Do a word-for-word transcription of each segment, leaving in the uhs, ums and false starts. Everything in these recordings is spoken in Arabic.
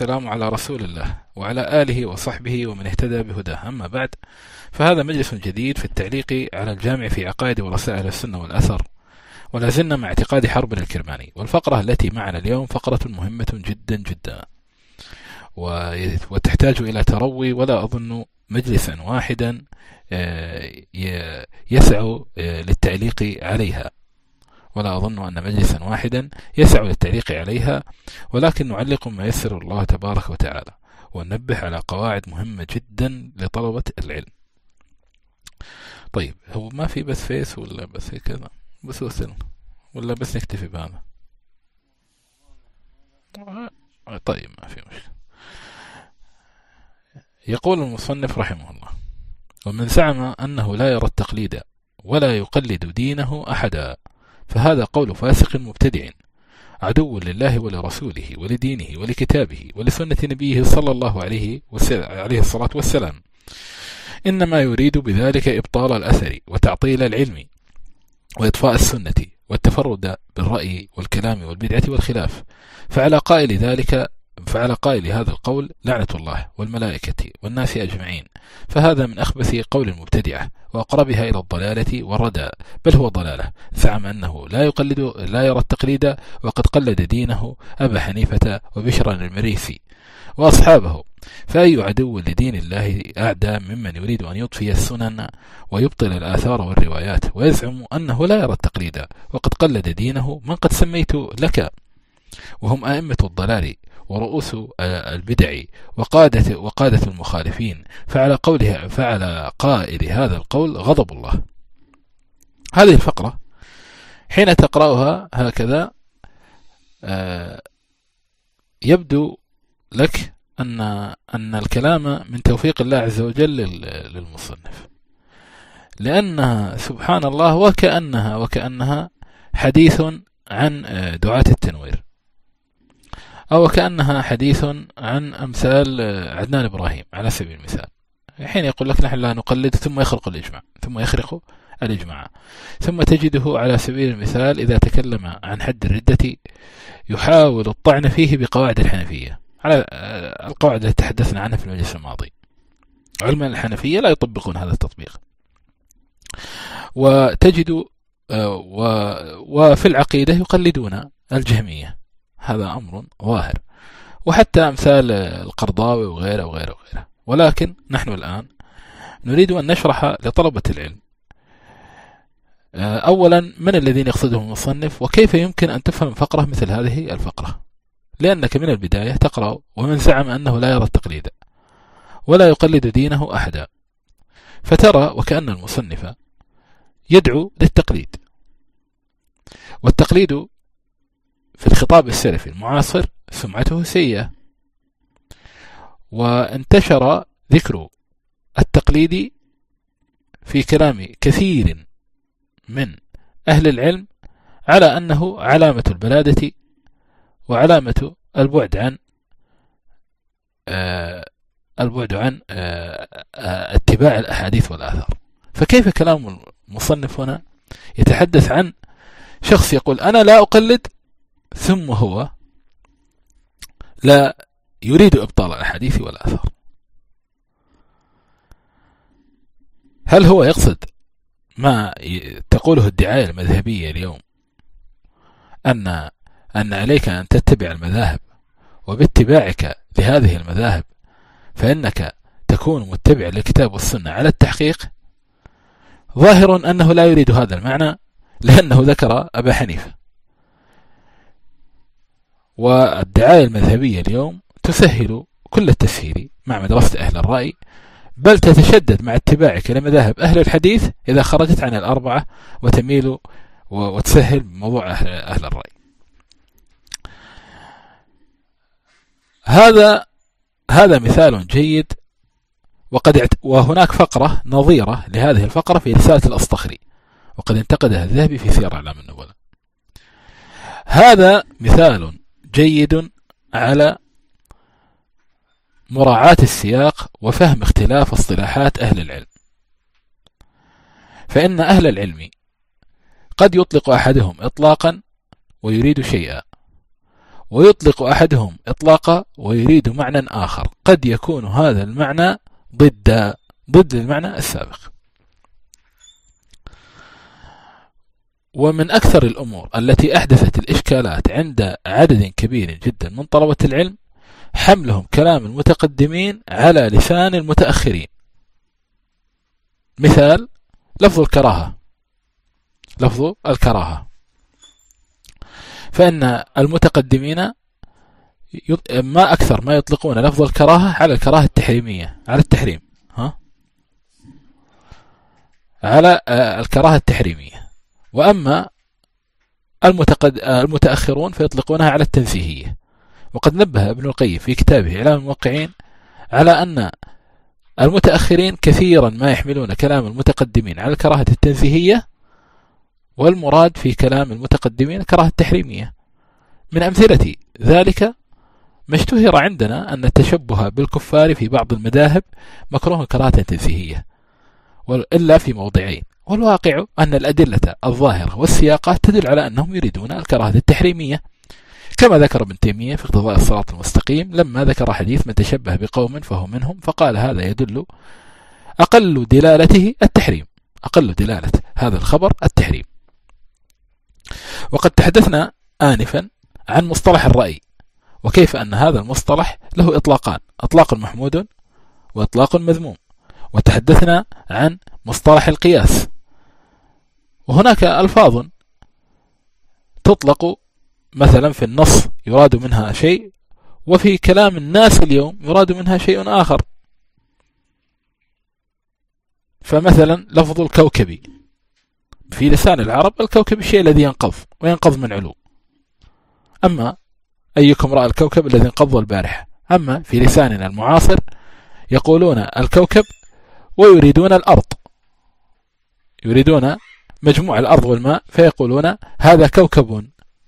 والسلام على رسول الله وعلى آله وصحبه ومن اهتدى بهداه. أما بعد، فهذا مجلس جديد في التعليق على الجامع في عقائد ورسائل السنة والأثر، ولا زلنا مع اعتقاد حرب الكرماني. والفقرة التي معنا اليوم فقرة مهمة جدا جدا وتحتاج إلى تروي، ولا أظن مجلسا واحدا يسع للتعليق عليها ولا أظن أن مجلسا واحدا يسع للتعليق عليها ولكن نعلق ما يسر الله تبارك وتعالى، وننبه على قواعد مهمة جدا لطلبة العلم. طيب، هو ما في بث فيس ولا بث كذا بث وصل ولا بس نكتفي بهذا؟ طيب، ما في مشكلة. يقول المصنف رحمه الله: ومن زعم أنه لا يرى التقليد ولا يقلد دينه أحدا فهذا قول فاسق مبتدع عدو لله ولرسوله ولدينه ولكتابه ولسنة نبيه صلى الله عليه عليه الصلاة والسلام، إنما يريد بذلك إبطال الأثر وتعطيل العلم وإطفاء السنة والتفرد بالرأي والكلام والبدعة والخلاف. فعلى قائل ذلك فعلى قائل هذا القول لعنة الله والملائكة والناس أجمعين، فهذا من أخبث قول المبتدعة وأقربها إلى الضلالة والردى، بل هو ضلالة. زعم أنه لا يقلد لا يرى التقليد وقد قلد دينه أبا حنيفة وبشرا المريسي وأصحابه، فأي عدو لدين الله أعدى ممن يريد أن يطفي السنن ويبطل الآثار والروايات ويزعم أنه لا يرى التقليد وقد قلد دينه من قد سميت لك، وهم أئمة الضلال ورؤوس البدع وقادة وقادة المخالفين. فعلى قوله فعلى قائل هذا القول غضب الله. هذه الفقرة حين تقرأها هكذا يبدو لك أن أن الكلام من توفيق الله عز وجل للمصنف، لأنها سبحان الله وكأنها وكأنها حديث عن دعاة التنوير، أو كأنها حديث عن أمثال عدنان إبراهيم على سبيل المثال، حين يقول لك نحن لا نقلد ثم يخرق الإجماع ثم يخرق الإجماع. ثم تجده على سبيل المثال إذا تكلم عن حد الردة يحاول الطعن فيه بقواعد الحنفية على القواعد التي تحدثنا عنها في المجلس الماضي. علماء الحنفية لا يطبقون هذا التطبيق. وتجد وفي العقيدة يقلدون الجهمية، هذا أمر ظاهر، وحتى أمثال القرضاوي وغيره وغيره وغيره. ولكن نحن الآن نريد أن نشرح لطلبة العلم أولا من الذين يقصده المصنف، وكيف يمكن أن تفهم فقرة مثل هذه الفقرة. لأنك من البداية تقرأ ومن زعم أنه لا يرى التقليد ولا يقلد دينه أحدا، فترى وكأن المصنف يدعو للتقليد. والتقليد في الخطاب السلفي المعاصر سمعته سيئة، وانتشر ذكر التقليد في كلام كثير من أهل العلم على أنه علامة البلادة وعلامة البعد عن آه البعد عن آه آه اتباع الأحاديث والآثار. فكيف كلام المصنف هنا يتحدث عن شخص يقول أنا لا أقلد، ثم هو لا يريد إبطال الأحاديث والآثار؟ هل هو يقصد ما تقوله الدعاية المذهبية اليوم أن أن عليك أن تتبع المذاهب، وباتباعك لهذه المذاهب فإنك تكون متبع للكتاب والسنة على التحقيق؟ ظاهر أنه لا يريد هذا المعنى، لأنه ذكر أبا حنيفة. والدعاية المذهبية اليوم تسهل كل التسهيل مع مدرسة أهل الرأي، بل تتشدد مع اتباعك لمذاهب أهل الحديث إذا خرجت عن الأربعة وتميل وتسهل بموضوع أهل, أهل الرأي. هذا هذا مثال جيد، وقد وهناك فقرة نظيرة لهذه الفقرة في رسالة الأصطخري، وقد انتقدها الذهبي في سير أعلام النبلاء. هذا مثال جيد على مراعاة السياق وفهم اختلاف اصطلاحات أهل العلم. فإن أهل العلم قد يطلق أحدهم إطلاقا ويريد شيئا، ويطلق أحدهم إطلاقا ويريد معنى آخر، قد يكون هذا المعنى ضد ضد المعنى السابق. ومن أكثر الأمور التي أحدثت الإشكالات عند عدد كبير جدا من طلبة العلم حملهم كلام المتقدمين على لسان المتأخرين. مثال لفظ الكراهة، لفظ الكراهة، فإن المتقدمين ما أكثر ما يطلقون لفظ الكراهة على الكراهة التحريمية، على التحريم، ها؟ على الكراهة التحريمية. وأما المتقد... المتأخرون فيطلقونها على التنزيهية. وقد نبه ابن القيم في كتابه إعلام الموقعين على أن المتأخرين كثيرا ما يحملون كلام المتقدمين على الكراهة التنزيهية، والمراد في كلام المتقدمين الكراهة التحريمية. من أمثلة ذلك ما اشتهر عندنا أن التشبه بالكفار في بعض المذاهب مكروه كراهة تنزيهية، إلا في موضعين، والواقع أن الأدلة الظاهرة والسياقات تدل على أنهم يريدون الكراهة التحريمية، كما ذكر ابن تيمية في اقتضاء الصراط المستقيم لما ذكر حديث من تشبه بقوم فهو منهم، فقال هذا يدل أقل دلالته التحريم، أقل دلالة هذا الخبر التحريم. وقد تحدثنا آنفا عن مصطلح الرأي، وكيف أن هذا المصطلح له إطلاقان، إطلاق محمود وإطلاق مذموم. وتحدثنا عن مصطلح القياس، وهناك ألفاظ تطلق مثلا في النص يراد منها شيء، وفي كلام الناس اليوم يراد منها شيء آخر. فمثلا لفظ الكوكبي في لسان العرب، الكوكب الشيء الذي ينقض وينقض من علو، أما أيكم رأى الكوكب الذي انقض البارحة. أما في لساننا المعاصر يقولون الكوكب ويريدون الأرض، يريدون مجموع الأرض والماء، فيقولون هذا كوكب.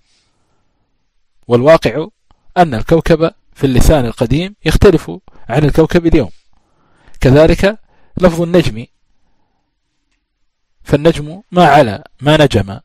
والواقع أن الكوكب في اللسان القديم يختلف عن الكوكب اليوم. كذلك لفظ النجم، فالنجم ما على ما نجم.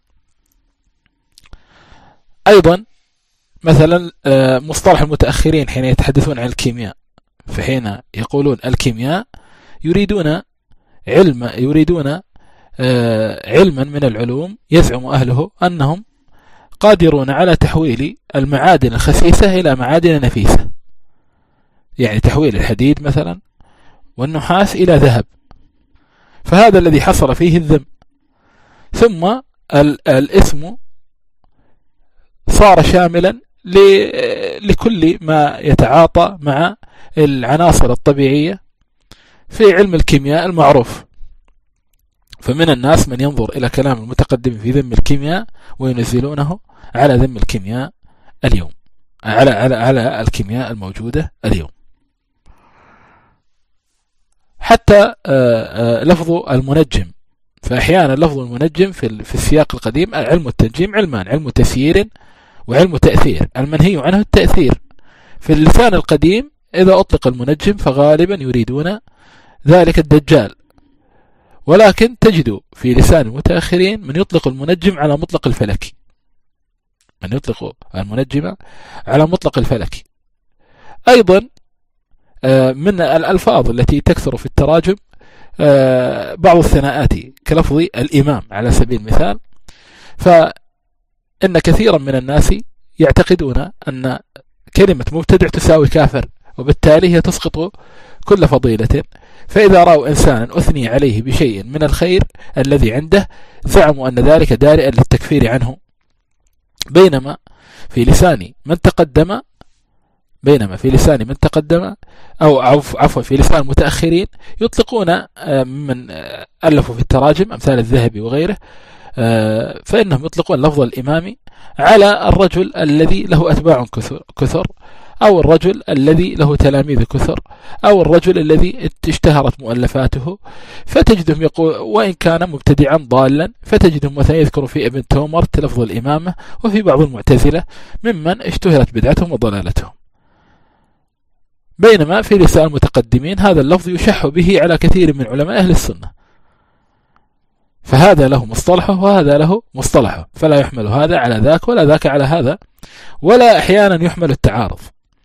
أيضا مثلا مصطلح المتأخرين حين يتحدثون عن الكيمياء، فحين يقولون الكيمياء يريدون علم يريدون علما من العلوم يزعم أهله أنهم قادرون على تحويل المعادن الخسيسة إلى معادن نفيسة، يعني تحويل الحديد مثلا والنحاس إلى ذهب، فهذا الذي حصل فيه الذم. ثم الاسم صار شاملا لكل ما يتعاطى مع العناصر الطبيعية في علم الكيمياء المعروف. فمن الناس من ينظر إلى كلام المتقدم في ذم الكيمياء وينزلونه على ذم الكيمياء اليوم، على على على الكيمياء الموجودة اليوم. حتى لفظ المنجم، فأحيانا لفظ المنجم في في السياق القديم علم التنجيم علمان، علم تسيير وعلم تأثير. المنهي عنه التأثير. في اللسان القديم إذا أطلق المنجم فغالبا يريدون ذلك الدجال، ولكن تجد في لسان المتأخرين من يطلق المنجم على مطلق الفلك، من يطلق المنجم على مطلق الفلك. أيضا من الألفاظ التي تكثر في التراجم بعض الثناءات كلفظ الإمام على سبيل المثال، فإن كثيرا من الناس يعتقدون أن كلمة مبتدع تساوي كافر، وبالتالي هي تسقط كل فضيلة. فإذا رأوا إنسانا أثني عليه بشيء من الخير الذي عنده زعموا أن ذلك دارئا للتكفير عنه، بينما في لسان من تقدم بينما في لسان من تقدم أو عفوا في لسان المتأخرين يطلقون من ألفوا في التراجم أمثال الذهبي وغيره، فإنهم يطلقون لفظ الإمام على الرجل الذي له أتباع كثر، أو الرجل الذي له تلاميذ كثر، أو الرجل الذي اشتهرت مؤلفاته، فتجدهم يقول وإن كان مبتدعا ضالا، فتجدهم مثلا يذكر في ابن تومر لفظ الإمامة، وفي بعض المعتزلة ممن اشتهرت بدعتهم وضلالتهم. بينما في لسان المتقدمين هذا اللفظ يشح به على كثير من علماء أهل السنة. فهذا له مصطلحه وهذا له مصطلحه، فلا يحمل هذا على ذاك ولا ذاك على هذا، ولا أحيانا يحمل التعارض.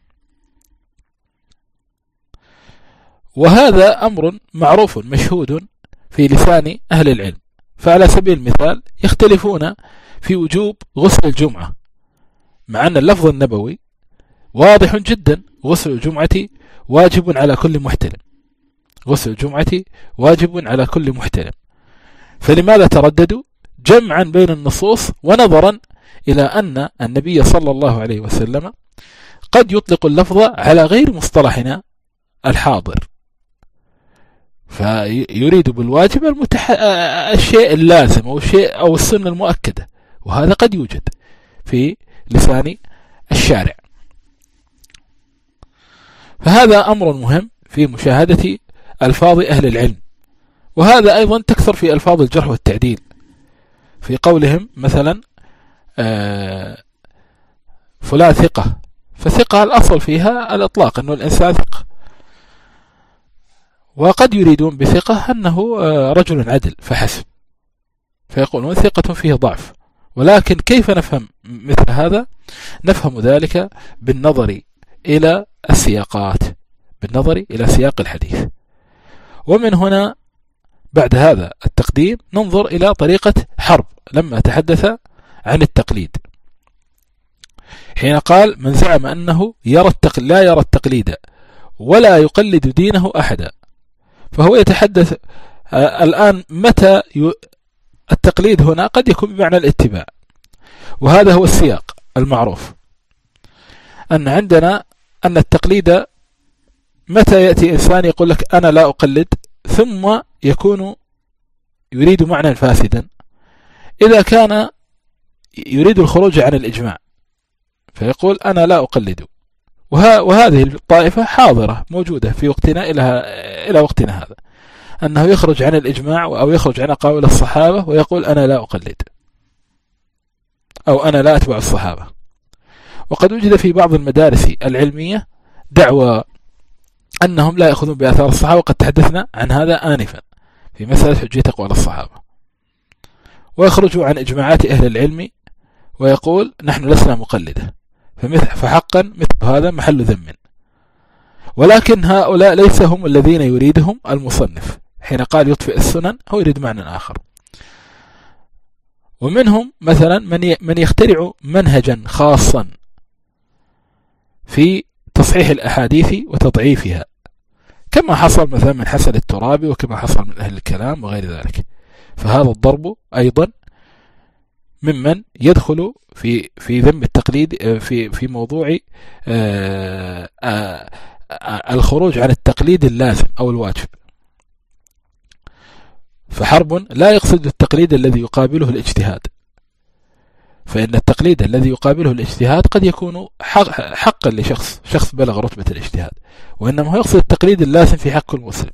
وهذا أمر معروف مشهود في لسان أهل العلم. فعلى سبيل المثال يختلفون في وجوب غسل الجمعة، مع أن اللفظ النبوي واضح جدا: غسل الجمعة واجب على كل محتلم، غسل الجمعة واجب على كل محتلم. فلماذا ترددوا جمعا بين النصوص، ونظرا إلى أن النبي صلى الله عليه وسلم قد يطلق اللفظ على غير مصطلحنا الحاضر، فيريد بالواجب المتح... الشيء اللازم أو الشيء أو السنة المؤكدة، وهذا قد يوجد في لسان الشارع. فهذا أمر مهم في مشاهدة ألفاظ أهل العلم. وهذا أيضا تكثر في ألفاظ الجرح والتعديل، في قولهم مثلا آه فلان ثقة، فثقة الأصل فيها الإطلاق أنه الإنسان ثقة، وقد يريدون بثقة أنه آه رجل عدل فحسب، فيقولون ثقة فيه ضعف. ولكن كيف نفهم مثل هذا؟ نفهم ذلك بالنظر إلى السياقات، بالنظر إلى سياق الحديث. ومن هنا بعد هذا التقديم ننظر إلى طريقة حرب لما تحدث عن التقليد، حين قال: من زعم أنه يرى التقليد لا يرى التقليد ولا يقلد دينه أحدا. فهو يتحدث آه الآن متى ي... التقليد هنا قد يكون بمعنى الاتباع، وهذا هو السياق المعروف، أن عندنا أن التقليد متى يأتي إنسان يقول لك أنا لا أقلد، ثم يكون يريد معنى فاسدا. إذا كان يريد الخروج عن الإجماع فيقول أنا لا أقلد، وهذه الطائفة حاضرة موجودة في وقتنا إلى إلى وقتنا هذا، أنه يخرج عن الإجماع أو يخرج عن أقاويل الصحابة ويقول أنا لا أقلد أو أنا لا أتبع الصحابة. وقد وجد في بعض المدارس العلمية دعوى أنهم لا يأخذون بآثار الصحابة، وقد تحدثنا عن هذا آنفا في مسألة حجية أقوال الصحابة، ويخرجوا عن إجماعات أهل العلم ويقول نحن لسنا مقلدة، فحقا مثل هذا محل ذم. ولكن هؤلاء ليس هم الذين يريدهم المصنف، حين قال يطفئ السنن هو يريد معنى آخر. ومنهم مثلا من من يخترع منهجا خاصا في تصحيح الأحاديث وتضعيفها، كما حصل مثلا من حسن الترابي وكما حصل من أهل الكلام وغير ذلك. فهذا الضرب أيضا ممن يدخل في في ذم التقليد في في موضوع آآ آآ الخروج عن التقليد اللازم أو الواجب. فحرب لا يقصد التقليد الذي يقابله الاجتهاد، فإن التقليد الذي يقابله الاجتهاد قد يكون حقا لشخص شخص بلغ رتبة الاجتهاد، وإنما هو يقصد التقليد اللازم في حق المسلم.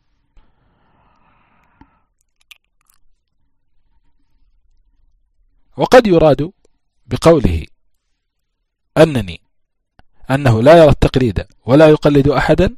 وقد يراد بقوله أنني أنه لا يرى التقليد ولا يقلد أحدا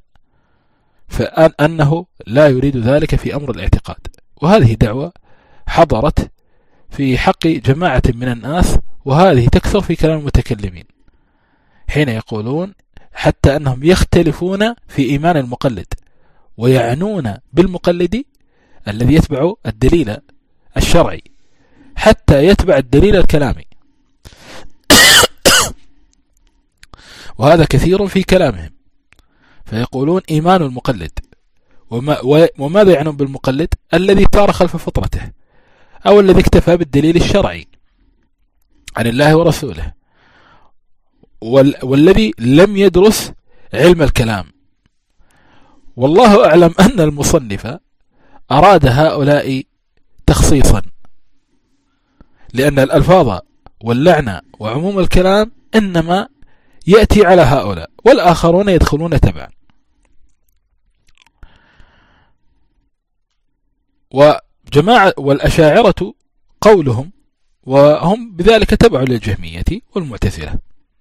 فأنه لا يريد ذلك في أمر الاعتقاد. وهذه دعوة حضرت في حق جماعة من الناس، وهذه تكثر في كلام المتكلمين حين يقولون حتى أنهم يختلفون في إيمان المقلد، ويعنون بالمقلد الذي يتبع الدليل الشرعي حتى يتبع الدليل الكلامي. وهذا كثير في كلامهم، فيقولون إيمان المقلد، وما وماذا يعنون بالمقلد؟ الذي سار خلف فطرته أو الذي اكتفى بالدليل الشرعي عن الله ورسوله، والذي لم يدرس علم الكلام. والله أعلم أن المصنف أراد هؤلاء تخصيصا، لأن الألفاظ واللعنة وعموم الكلام إنما يأتي على هؤلاء، والآخرون يدخلون تبعا. وجماعة والأشاعرة قولهم، وهم بذلك تبع للجهمية والمعتزلة،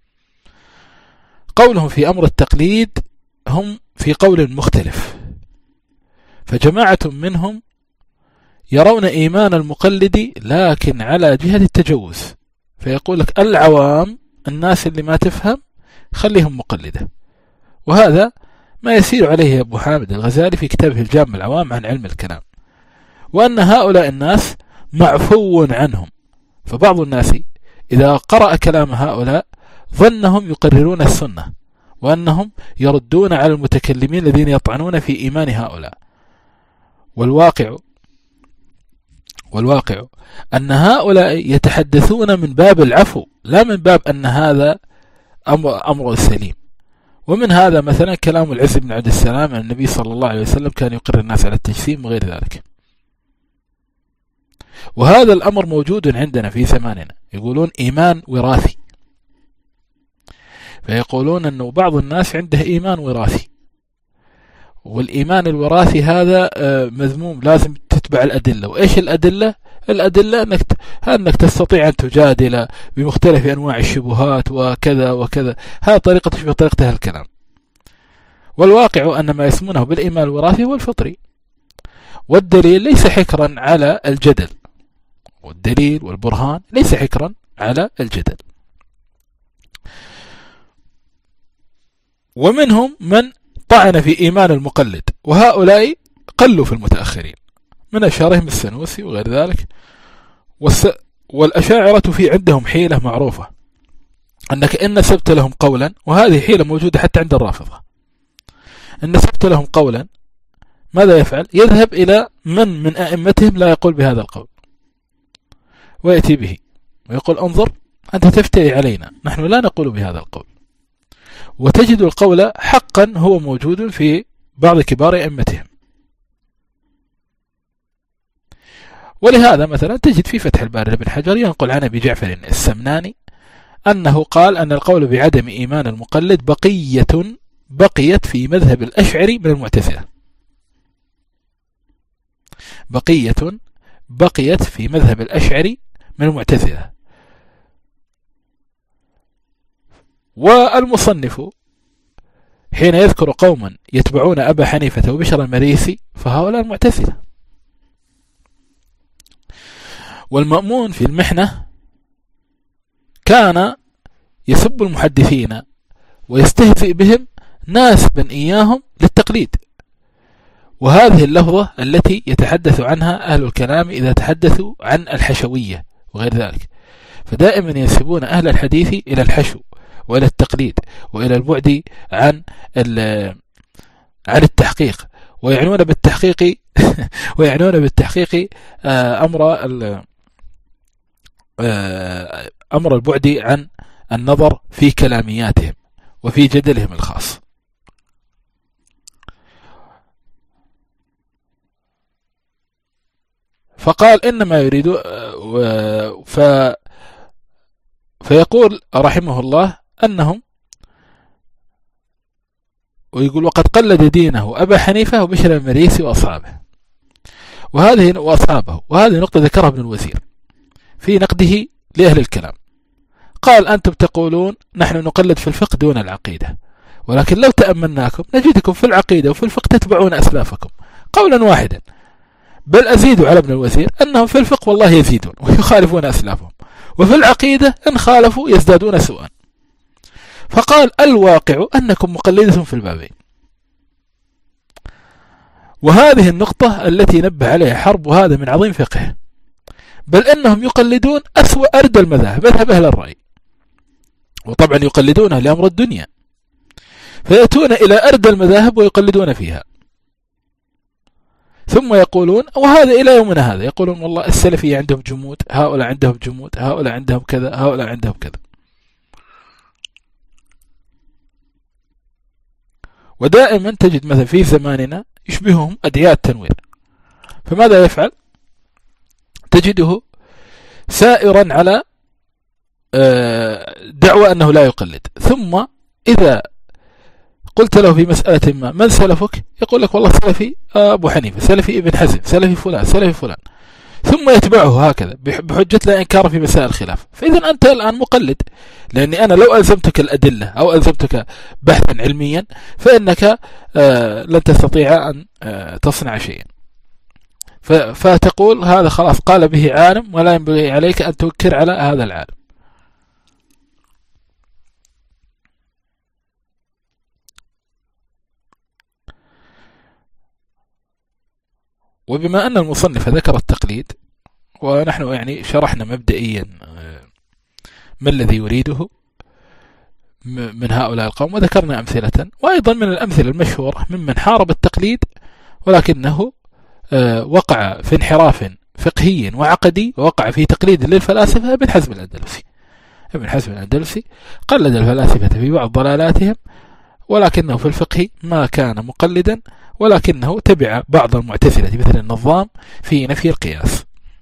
قولهم في أمر التقليد هم في قول مختلف. فجماعة منهم يرون إيمان المقلد لكن على جهة التجوز، فيقول لك العوام الناس اللي ما تفهم خليهم مقلدة. وهذا ما يسير عليه أبو حامد الغزالي في كتابه الجامع العوام عن علم الكلام، وأن هؤلاء الناس معفو عنهم. فبعض الناس إذا قرأ كلام هؤلاء ظنهم يقررون السنة، وأنهم يردون على المتكلمين الذين يطعنون في إيمان هؤلاء. والواقع والواقع أن هؤلاء يتحدثون من باب العفو، لا من باب أن هذا أمر, أمر سليم. ومن هذا مثلا كلام العز بن عبد السلام عن النبي صلى الله عليه وسلم كان يقر الناس على التجسيم وغير ذلك. وهذا الأمر موجود عندنا في زماننا، يقولون إيمان وراثي، فيقولون أنه بعض الناس عنده إيمان وراثي، والإيمان الوراثي هذا مذموم، لازم تتبع الأدلة. وإيش الأدلة؟ الأدلة أنك, أنك تستطيع أن تجادل بمختلف أنواع الشبهات وكذا وكذا. هذا طريقة تشبه طريقة الكلام. والواقع أن ما يسمونه بالإيمان الوراثي هو الفطري، والدليل ليس حكرا على الجدل، والدليل والبرهان ليس حكرا على الجدل. ومنهم من طعن في إيمان المقلد، وهؤلاء قلوا في المتأخرين، من أشهرهم السنوسي وغير ذلك. والأشاعرة في عندهم حيلة معروفة، أنك إن نسبت لهم قولا، وهذه حيلة موجودة حتى عند الرافضة، إن نسبت لهم قولا ماذا يفعل؟ يذهب إلى من من أئمتهم لا يقول بهذا القول ويأتي به ويقول انظر أنت تفتري علينا، نحن لا نقول بهذا القول. وتجد القول حقا هو موجود في بعض كبار أئمتهم. ولهذا مثلا تجد في فتح الباري لابن حجر ينقل عن أبي جعفر السمناني أنه قال أن القول بعدم إيمان المقلد بقية بقيت في مذهب الأشعري من المعتزلة، بقية بقيت في مذهب الأشعري من المعتزلة. والمصنف حين يذكر قوما يتبعون أبا حنيفة وبشر المريسي فهؤلاء المعتزلة. والمأمون في المحنة كان يسب المحدثين ويستهزئ بهم ناسبا إياهم للتقليد، وهذه اللفظة التي يتحدث عنها أهل الكلام إذا تحدثوا عن الحشوية وغير ذلك، فدائما ينسبون أهل الحديث إلى الحشو وإلى التقليد وإلى البعد عن عن التحقيق، ويعنون بالتحقيق ويعنون بالتحقيق أمر أمر البعد عن النظر في كلامياتهم وفي جدلهم الخاص. فقال إنما يريد ف فيقول رحمه الله أنهم، ويقول وقد قلد دينه أبا حنيفة وبشر المريسي وأصحابه، وهذه وأصحابه وهذه نقطة ذكرها ابن الوزير في نقده لأهل الكلام. قال أنتم تقولون نحن نقلد في الفقه دون العقيدة، ولكن لو تأملناكم نجدكم في العقيدة وفي الفقه تتبعون أسلافكم قولا واحدا، بل أزيد على ابن الوزير أنهم في الفقه والله يزيدون ويخالفون أسلافهم، وفي العقيدة إن خالفوا يزدادون سوءا. فقال الواقع أنكم مقلدون في البابين. وهذه النقطة التي نبه عليها حرب، وهذا من عظيم فقه، بل أنهم يقلدون أسوأ أردى المذاهب مذهب أهل الرأي، وطبعا يقلدونها لأمر الدنيا، فيأتون إلى أردى المذاهب ويقلدون فيها، ثم يقولون وهذا إلى يومنا هذا يقولون والله السلفية عندهم جمود، هؤلاء عندهم جمود، هؤلاء عندهم كذا، هؤلاء عندهم كذا. ودائما تجد مثلا في زماننا يشبههم أدعياء التنوير، فماذا يفعل؟ تجده سائرا على دعوة أنه لا يقلد، ثم إذا قلت له في مسألة ما من سلفك؟ يقول لك والله سلفي أبو حنيفة، سلفي ابن حزم، سلفي فلان، سلفي فلان، ثم يتبعه هكذا بحجة لا إنكار في مسائل الخلاف. فإذا أنت الآن مقلد، لأني أنا لو ألزمتك الأدلة أو ألزمتك بحثا علميا فإنك لن تستطيع أن تصنع شيئا. فتقول هذا خلاص قال به عالم ولا ينبغي عليك أن تنكر على هذا العالم. وبما أن المصنف ذكر التقليد، ونحن يعني شرحنا مبدئيا ما الذي يريده من هؤلاء القوم، وذكرنا أمثلة، وأيضا من الأمثلة المشهورة ممن حارب التقليد ولكنه وقع في انحراف فقهي وعقدي، ووقع في تقليد للفلاسفة. ابن حزم الأندلسي ابن حزم الأندلسي قلد الفلاسفة في بعض ضلالاتهم، ولكنه في الفقه ما كان مقلدا، ولكنه تبع بعض المعتزلة مثل النظام في نفي القياس.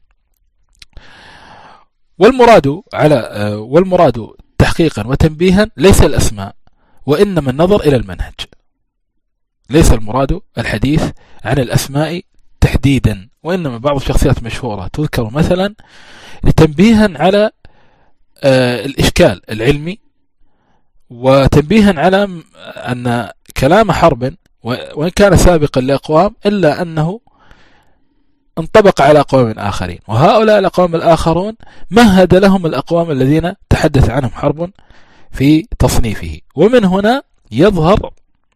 والمراد على والمراد تحقيقا وتنبيها ليس الأسماء، وإنما النظر إلى المنهج. ليس المراد الحديث عن الأسماء تحديدا، وإنما بعض الشخصيات مشهورة تذكر مثلا لتنبيها على الإشكال العلمي، وتنبيها على أن كلام حرب وإن كان سابقا لأقوام إلا أنه انطبق على قوم آخرين، وهؤلاء الأقوام الآخرون مهد لهم الأقوام الذين تحدث عنهم حرب في تصنيفه. ومن هنا يظهر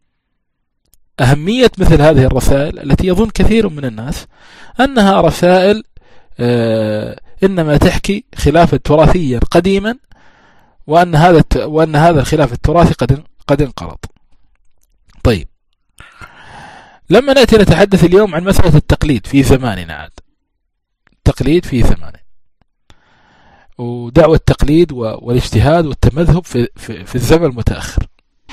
أهمية مثل هذه الرسائل التي يظن كثير من الناس أنها رسائل إنما تحكي خلافا تراثيا قديما، وأن هذا وأن هذا الخلاف التراثي قد قد انقرض. طيب، لما نأتي نتحدث اليوم عن مسألة التقليد في زماننا، عاد التقليد في زماننا ودعوة التقليد والاجتهاد والتمذهب في, في, في الزمن المتأخر.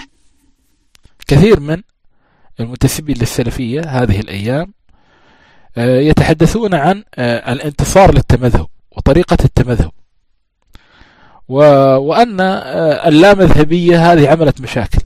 كثير من المنتسبين للسلفية هذه الأيام يتحدثون عن الانتصار للتمذهب وطريقة التمذهب، وأن اللامذهبية هذه عملت مشاكل،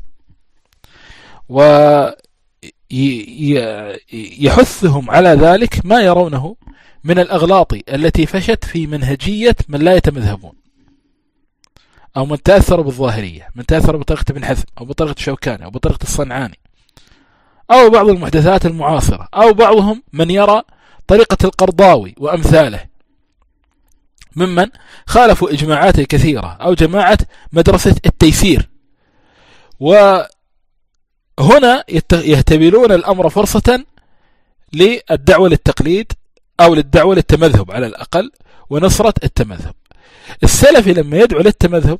ويحثهم على ذلك ما يرونه من الأغلاط التي فشت في منهجية من لا يتمذهبون، أو من تأثر بالظاهرية، من تأثر بطريقة ابن حزم أو بطريقة الشوكاني أو بطريقة الصنعاني أو بعض المحدثات المعاصرة، أو بعضهم من يرى طريقة القرضاوي وأمثاله ممن خالفوا إجماعات كثيرة، أو جماعة مدرسة التيسير. وهنا يهتبلون الأمر فرصة للدعوة للتقليد أو للدعوة للتمذهب على الأقل، ونصرة التمذهب. السلفي لما يدعو للتمذهب،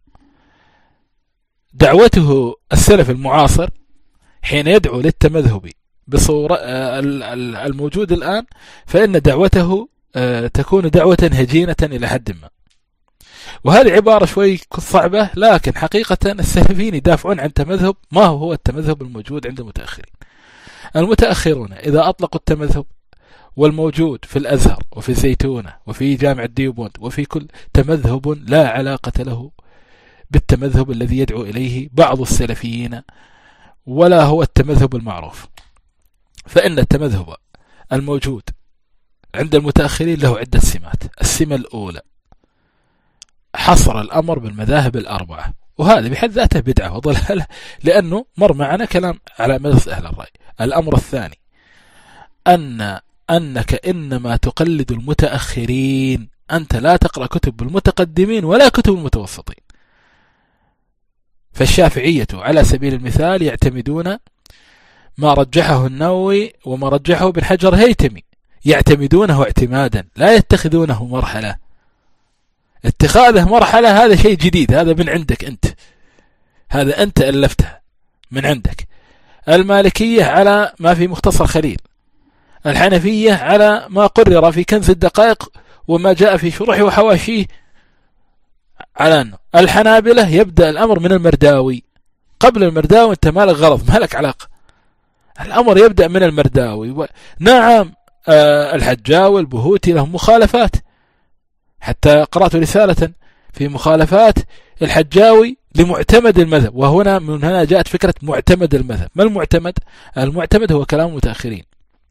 دعوته السلف المعاصر حين يدعو للتمذهب بصورة الموجود الآن، فإن دعوته تكون دعوة هجينة إلى حد ما. وهذه عبارة شوي صعبة، لكن حقيقة السلفيين يدافعون عن تمذهب ما هو التمذهب الموجود عند المتأخرين. المتأخرون إذا أطلقوا التمذهب والموجود في الأزهر وفي الزيتونة وفي جامع الديوبند وفي كل تمذهب لا علاقة له بالتمذهب الذي يدعو إليه بعض السلفيين، ولا هو التمذهب المعروف. فإن التمذهب الموجود عند المتأخرين له عدة سمات. السمة الأولى حصر الأمر بالمذاهب الأربعة، وهذا بحد ذاته بدعة وضلالة، لأنه مر معنا كلام على مدرسة أهل الرأي. الأمر الثاني أن أنك إنما تقلد المتأخرين، أنت لا تقرأ كتب المتقدمين ولا كتب المتوسطين. فالشافعية على سبيل المثال يعتمدون ما رجحه النووي وما رجحه ابن حجر هيتمي، يعتمدونه اعتمادا، لا يتخذونه مرحلة. اتخاذه مرحلة هذا شيء جديد، هذا من عندك أنت، هذا أنت ألفتها من عندك. المالكية على ما في مختصر خليل، الحنفية على ما قرر في كنز الدقائق وما جاء في شروحه وحواشيه على أنه. الحنابلة يبدأ الأمر من المرداوي، قبل المرداوي أنت مالك غلط، مالك علاقة، الأمر يبدأ من المرداوي. و... نعم آه الحجاوي البهوتي لهم مخالفات، حتى قرأت رسالة في مخالفات الحجاوي لمعتمد المذهب، وهنا من هنا جاءت فكرة معتمد المذهب. ما المعتمد؟ المعتمد هو كلام المتأخرين،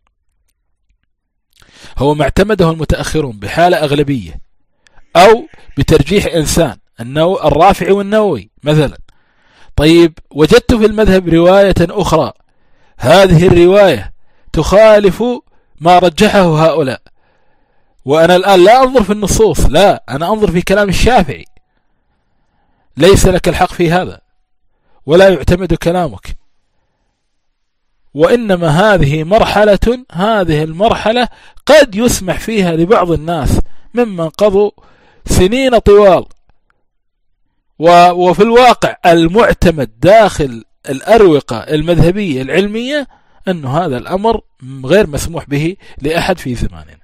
هو ما اعتمده المتأخرون بحالة أغلبية أو بترجيح إنسان، النو... الرافعي والنووي مثلا. طيب، وجدت في المذهب رواية أخرى، هذه الرواية تخالف ما رجحه هؤلاء. وأنا الآن لا أنظر في النصوص، لا، أنا أنظر في كلام الشافعي. ليس لك الحق في هذا ولا يعتمد كلامك، وإنما هذه مرحلة، هذه المرحلة قد يسمح فيها لبعض الناس ممن قضوا سنين طوال، وفي الواقع المعتمد داخل الأروقة المذهبية العلمية أن هذا الأمر غير مسموح به لأحد في زماننا.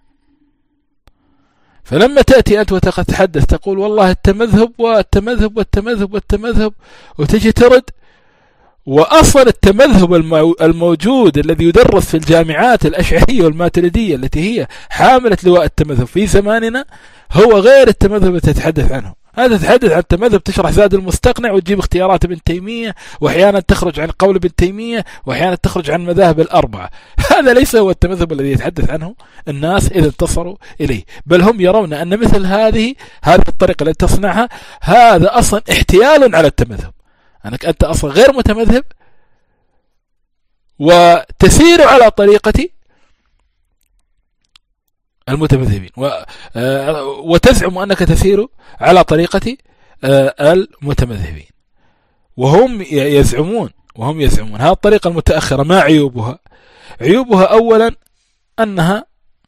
فلما تأتي أنت وتتحدث تقول والله التمذهب والتمذهب والتمذهب والتمذهب وتجي ترد، وأصل التمذهب الموجود الذي يدرس في الجامعات الأشعرية والماتريدية التي هي حاملة لواء التمذهب في زماننا هو غير التمذهب الذي تتحدث عنه. هذا تتحدث عن التمذهب، تشرح زاد المستقنع وتجيب اختيارات ابن تيمية، وأحيانا تخرج عن قول ابن تيمية، وأحيانا تخرج عن مذاهب الأربعة. هذا ليس هو التمذهب الذي يتحدث عنه الناس إذا انتصروا إليه، بل هم يرون أن مثل هذه هذه الطريقة التي تصنعها هذا أصلا احتيال على التمذهب، أنك أنت أصلا غير متمذهب وتسير على طريقة المتمذهبين، وتزعم أنك تسير على طريقة المتمذهبين، وهم يزعمون وهم يزعمون هذه الطريقة المتأخرة. ما عيوبها؟ عيوبها أولا أنها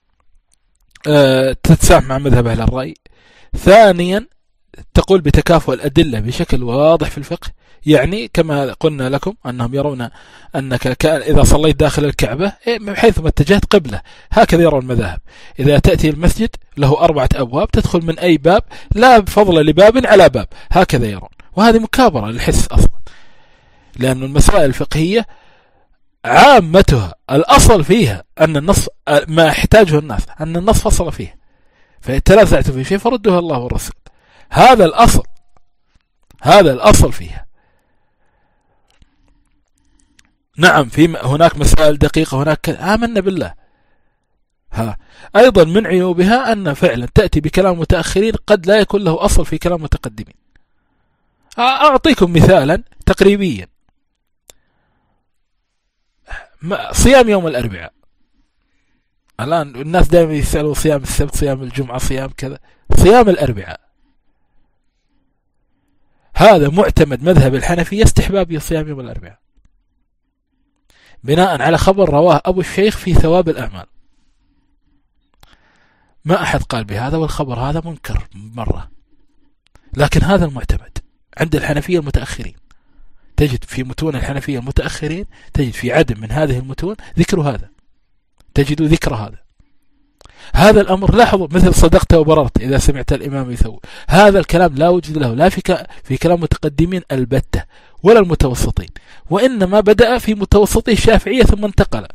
تتسامح مع مذهب أهل الرأي. ثانيا تقول بتكافؤ الأدلة بشكل واضح في الفقه، يعني كما قلنا لكم أنهم يرون أنك إذا صليت داخل الكعبة حيثما اتجهت قبلة، هكذا يرون المذاهب. إذا تأتي المسجد له أربعة أبواب تدخل من أي باب، لا فضل لباب على باب، هكذا يرون. وهذه مكابرة للحس أصلا، لأن المسائل الفقهية عامتها الأصل فيها أن النص ما يحتاجه الناس، أن النص فصل فيه، فيتنازعت في شيء فردها الله والرسول. هذا الأصل، هذا الأصل فيها. نعم في هناك مسائل دقيقة، هناك آمنا بالله. ها أيضا من عيوبها أن فعلا تأتي بكلام متأخرين قد لا يكون له أصل في كلام متقدمين. أعطيكم مثالا تقريبيا، صيام يوم الأربعاء. الآن الناس دائما يسألوا صيام السبت، صيام الجمعة، صيام كذا. صيام الأربعاء هذا معتمد مذهب الحنفية استحباب صيام يوم الأربعاء بناء على خبر رواه أبو الشيخ في ثواب الأعمال. ما أحد قال بهذا، والخبر هذا منكر مرة، لكن هذا المعتمد عند الحنفية المتأخرين. تجد في متون الحنفية المتأخرين تجد في عدم من هذه المتون ذكر هذا، تجد ذكر هذا. هذا الأمر لاحظوا، مثل صدقت وبررت إذا سمعت الإمام يثوب، هذا الكلام لا وجد له لا في ك... في كلام متقدمين البتة ولا المتوسطين، وإنما بدأ في متوسطي الشافعية ثم انتقل.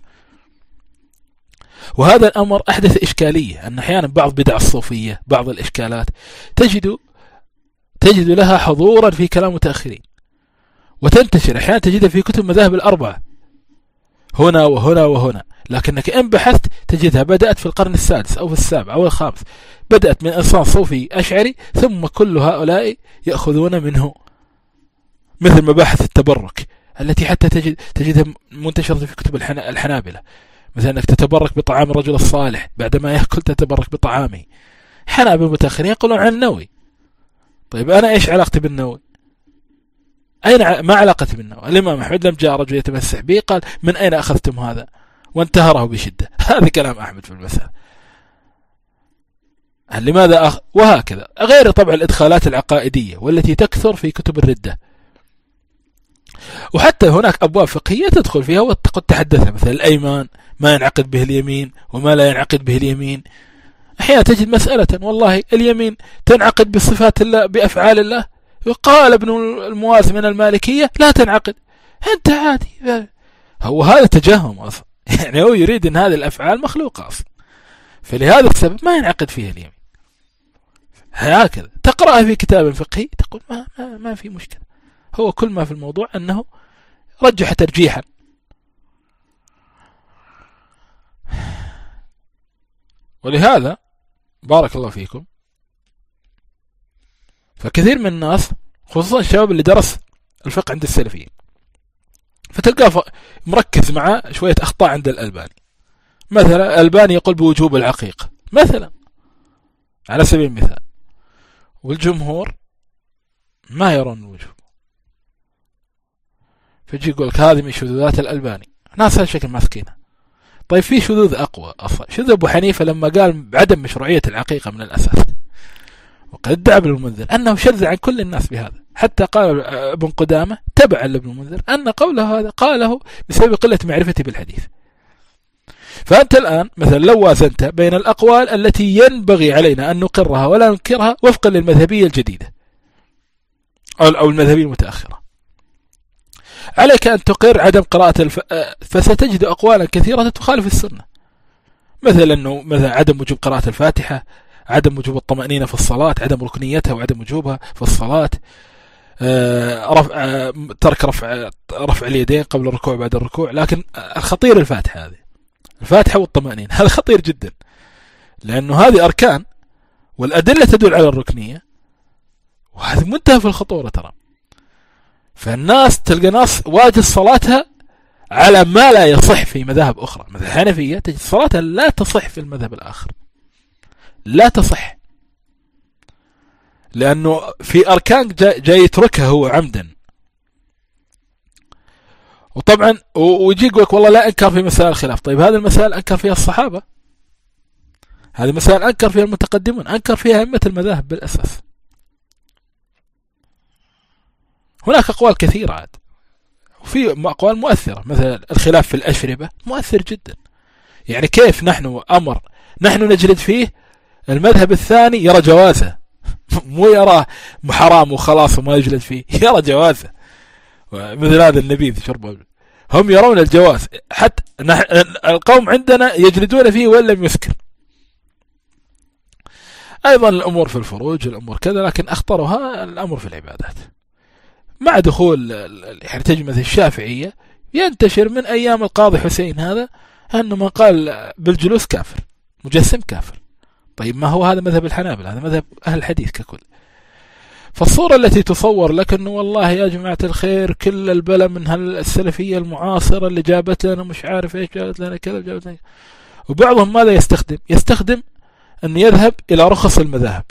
وهذا الأمر أحدث إشكالية، أن أحيانا بعض بدع الصوفية بعض الإشكالات تجد تجد لها حضورا في كلام متأخرين، وتنتشر أحيانا تجدها في كتب مذاهب الأربعة هنا وهنا وهنا، لكنك إن بحثت تجدها بدأت في القرن السادس أو في السابع أو الخامس، بدأت من إنسان صوفي أشعري، ثم كل هؤلاء يأخذون منه، مثل مباحث التبرك التي حتى تجد تجدها منتشرة في كتب الحنابلة، مثل أنك تتبرك بطعام الرجل الصالح بعدما يأكل تتبرك بطعامه. حنابل المتأخرين يقولون عن النووي. طيب أنا إيش علاقتي بالنووي؟ أين ع... ما علاقتي بالنووي؟ الإمام أحمد لم جاء رجل يتمسح به قال من أين أخذتم هذا؟ وانتهره بشدة. هذا كلام أحمد في المسألة. لماذا أخ... وهكذا، غير طبعا الإدخالات العقائدية والتي تكثر في كتب الردة. وحتى هناك أبواب فقهية تدخل فيها وقد تحدثها، مثل الأيمان، ما ينعقد به اليمين وما لا ينعقد به اليمين. أحيانا تجد مسألة والله اليمين تنعقد بصفات الله بأفعال الله، وقال ابن المواز من المالكية لا تنعقد. أنت عادي، هو هذا تجاهم أصلا، يعني هو يريد أن هذه الأفعال مخلوقة أصلا، فلهذا السبب ما ينعقد فيها اليمين. هكذا تقرأها في كتاب فقهي تقول ما, ما, ما في مشكلة، هو كل ما في الموضوع أنه رجح ترجيحا. ولهذا بارك الله فيكم، فكثير من الناس خصوصا الشباب اللي درس الفقه عند السلفيين فتلقاه مركز مع شوية أخطاء عند الألباني، مثلا الباني يقول بوجوب العقيقة مثلا على سبيل المثال، والجمهور ما يرون الوجوب، فيجي يقول لك هذه من شذوذات الألباني، ناس هالشكل ماسكينها. طيب في شذوذ أقوى أصلا، شذوذ أبو حنيفة لما قال بعدم مشروعية العقيقة من الأساس، وقد ادعى ابن المنذر أنه شذ عن كل الناس بهذا، حتى قال ابن قدامة تبعا لابن المنذر أن قوله هذا قاله بسبب قلة معرفته بالحديث. فأنت الآن مثلا لو وازنت بين الأقوال التي ينبغي علينا أن نقرها ولا ننكرها وفقا للمذهبية الجديدة أو المذهبية المتأخرة، عليك أن تقر عدم قراءة الف... فستجد أقوالا كثيرة تخالف السنة، مثلا أنه مثلا عدم وجوب قراءة الفاتحة، عدم وجوب الطمأنينة في الصلاة، عدم ركنيتها وعدم وجوبها في الصلاة، آه رفع آه ترك رفع رفع اليدين قبل الركوع بعد الركوع. لكن الخطير الفاتحة، هذه الفاتحة والطمأنينة هذا خطير جدا، لأنه هذه أركان والأدلة تدل على الركنية، وهذا منتهى في الخطورة ترى. فالناس تلقى ناس واجد صلاتها على ما لا يصح في مذاهب أخرى، مثل الحنفية تجد صلاتها لا تصح في المذهب الآخر، لا تصح، لأنه في أركان جاي, جاي يتركها هو عمدا. وطبعا ويجي يقول لك والله لا أنكر في مسائل الخلاف. طيب هذه المسائل أنكر فيها الصحابة، هذه مسائل أنكر فيها المتقدمون، أنكر فيها أئمة المذاهب بالأساس. هناك أقوال كثيرة عاد، وفي أقوال مؤثرة، مثلا الخلاف في الأشربة مؤثر جدا. يعني كيف نحن أمر نحن نجلد فيه، المذهب الثاني يرى جوازه، مو يرى حرام وخلاص وما يجلد فيه، يرى جوازه، مثل هذا النبيذ شرب، هم يرون الجواز، حتى القوم عندنا يجلدون فيه وإن لم يسكر. أيضا الأمور في الفروج، الأمور كذا، لكن أخطرها الأمر في العبادات. مع دخول يعني تجد مثل الشافعية ينتشر من أيام القاضي حسين هذا أنه من قال بالجلوس كافر، مجسم كافر. طيب ما هو هذا مذهب الحنابلة، هذا مذهب أهل الحديث ككل. فالصورة التي تصور لك أنه والله يا جماعة الخير كل البلا من هالسلفية المعاصرة اللي جابت لنا مش عارف إيش، جابت لنا كذا جابت لنا، وبعضهم ماذا يستخدم يستخدم أن يذهب إلى رخص المذاهب،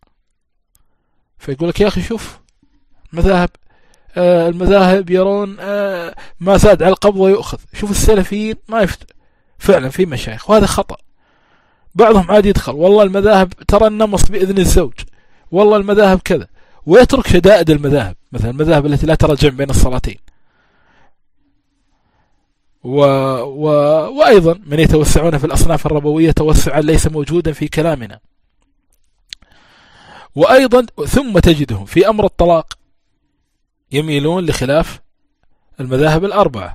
فيقول لك يا أخي شوف مذاهب آه المذاهب يرون آه ما زاد على القبض ويؤخذ، شوف السلفيين ما يفت فعلا في مشايخ، وهذا خطأ. بعضهم عاد يدخل والله المذاهب ترى النمص بإذن الزوج، والله المذاهب كذا، ويترك شدائد المذاهب، مثلا المذاهب التي لا ترى جمع بين الصلاتين. و... و... وأيضا من يتوسعون في الأصناف الربوية توسعا ليس موجودا في كلامنا. وأيضا ثم تجدهم في أمر الطلاق يميلون لخلاف المذاهب الأربعة.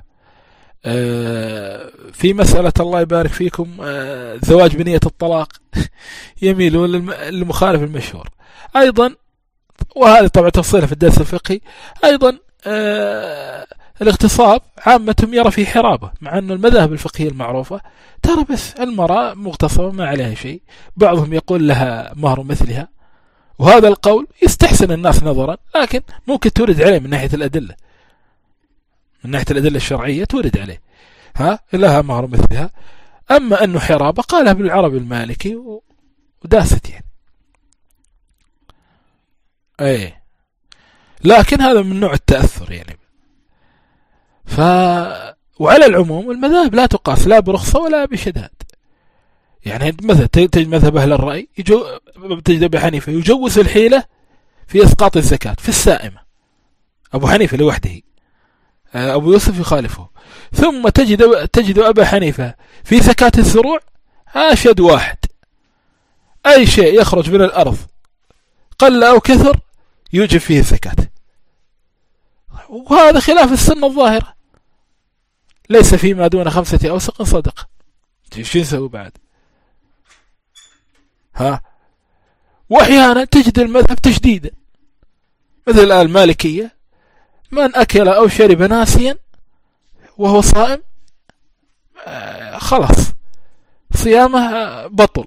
في مسألة الله يبارك فيكم زواج بنية الطلاق يميلون للمخالف المشهور. أيضا وهذا طبعا تفصيله في الدرس الفقهي. أيضا الاغتصاب عامتهم يرى في حرابة، مع أن المذاهب الفقهية المعروفة ترى بس المرأة مغتصبة ما عليها شيء، بعضهم يقول لها مهر مثلها، وهذا القول يستحسن الناس نظرا، لكن ممكن تورد عليه من ناحية الأدلة، من ناحية الأدلة الشرعية تورد عليه ها لها مهر مثلها. أما أنه حرابة قالها بالعربي المالكي وداست يعني أي، لكن هذا من نوع التأثر يعني. ف وعلى العموم المذاهب لا تقاس لا برخصة ولا بشداد. يعني مثلا تجد مذهب أهل الرأي يجو تجد أبو حنيفة يجوز الحيلة في إسقاط الزكاة في السائمة، أبو حنيفة لوحده، أبو يوسف يخالفه. ثم تجد تجد أبا حنيفة في زكاة الزروع أشد واحد، أي شيء يخرج من الأرض قل أو كثر يوجب فيه الزكاة، وهذا خلاف السنة الظاهرة، ليس فيما دون خمسة أوسق صدقة. شو نسوي بعد؟ ها وأحيانا تجد المذهب تشديدا، مثل الآن المالكية من أكل أو شرب ناسيا وهو صائم آه خلاص صيامه بطل،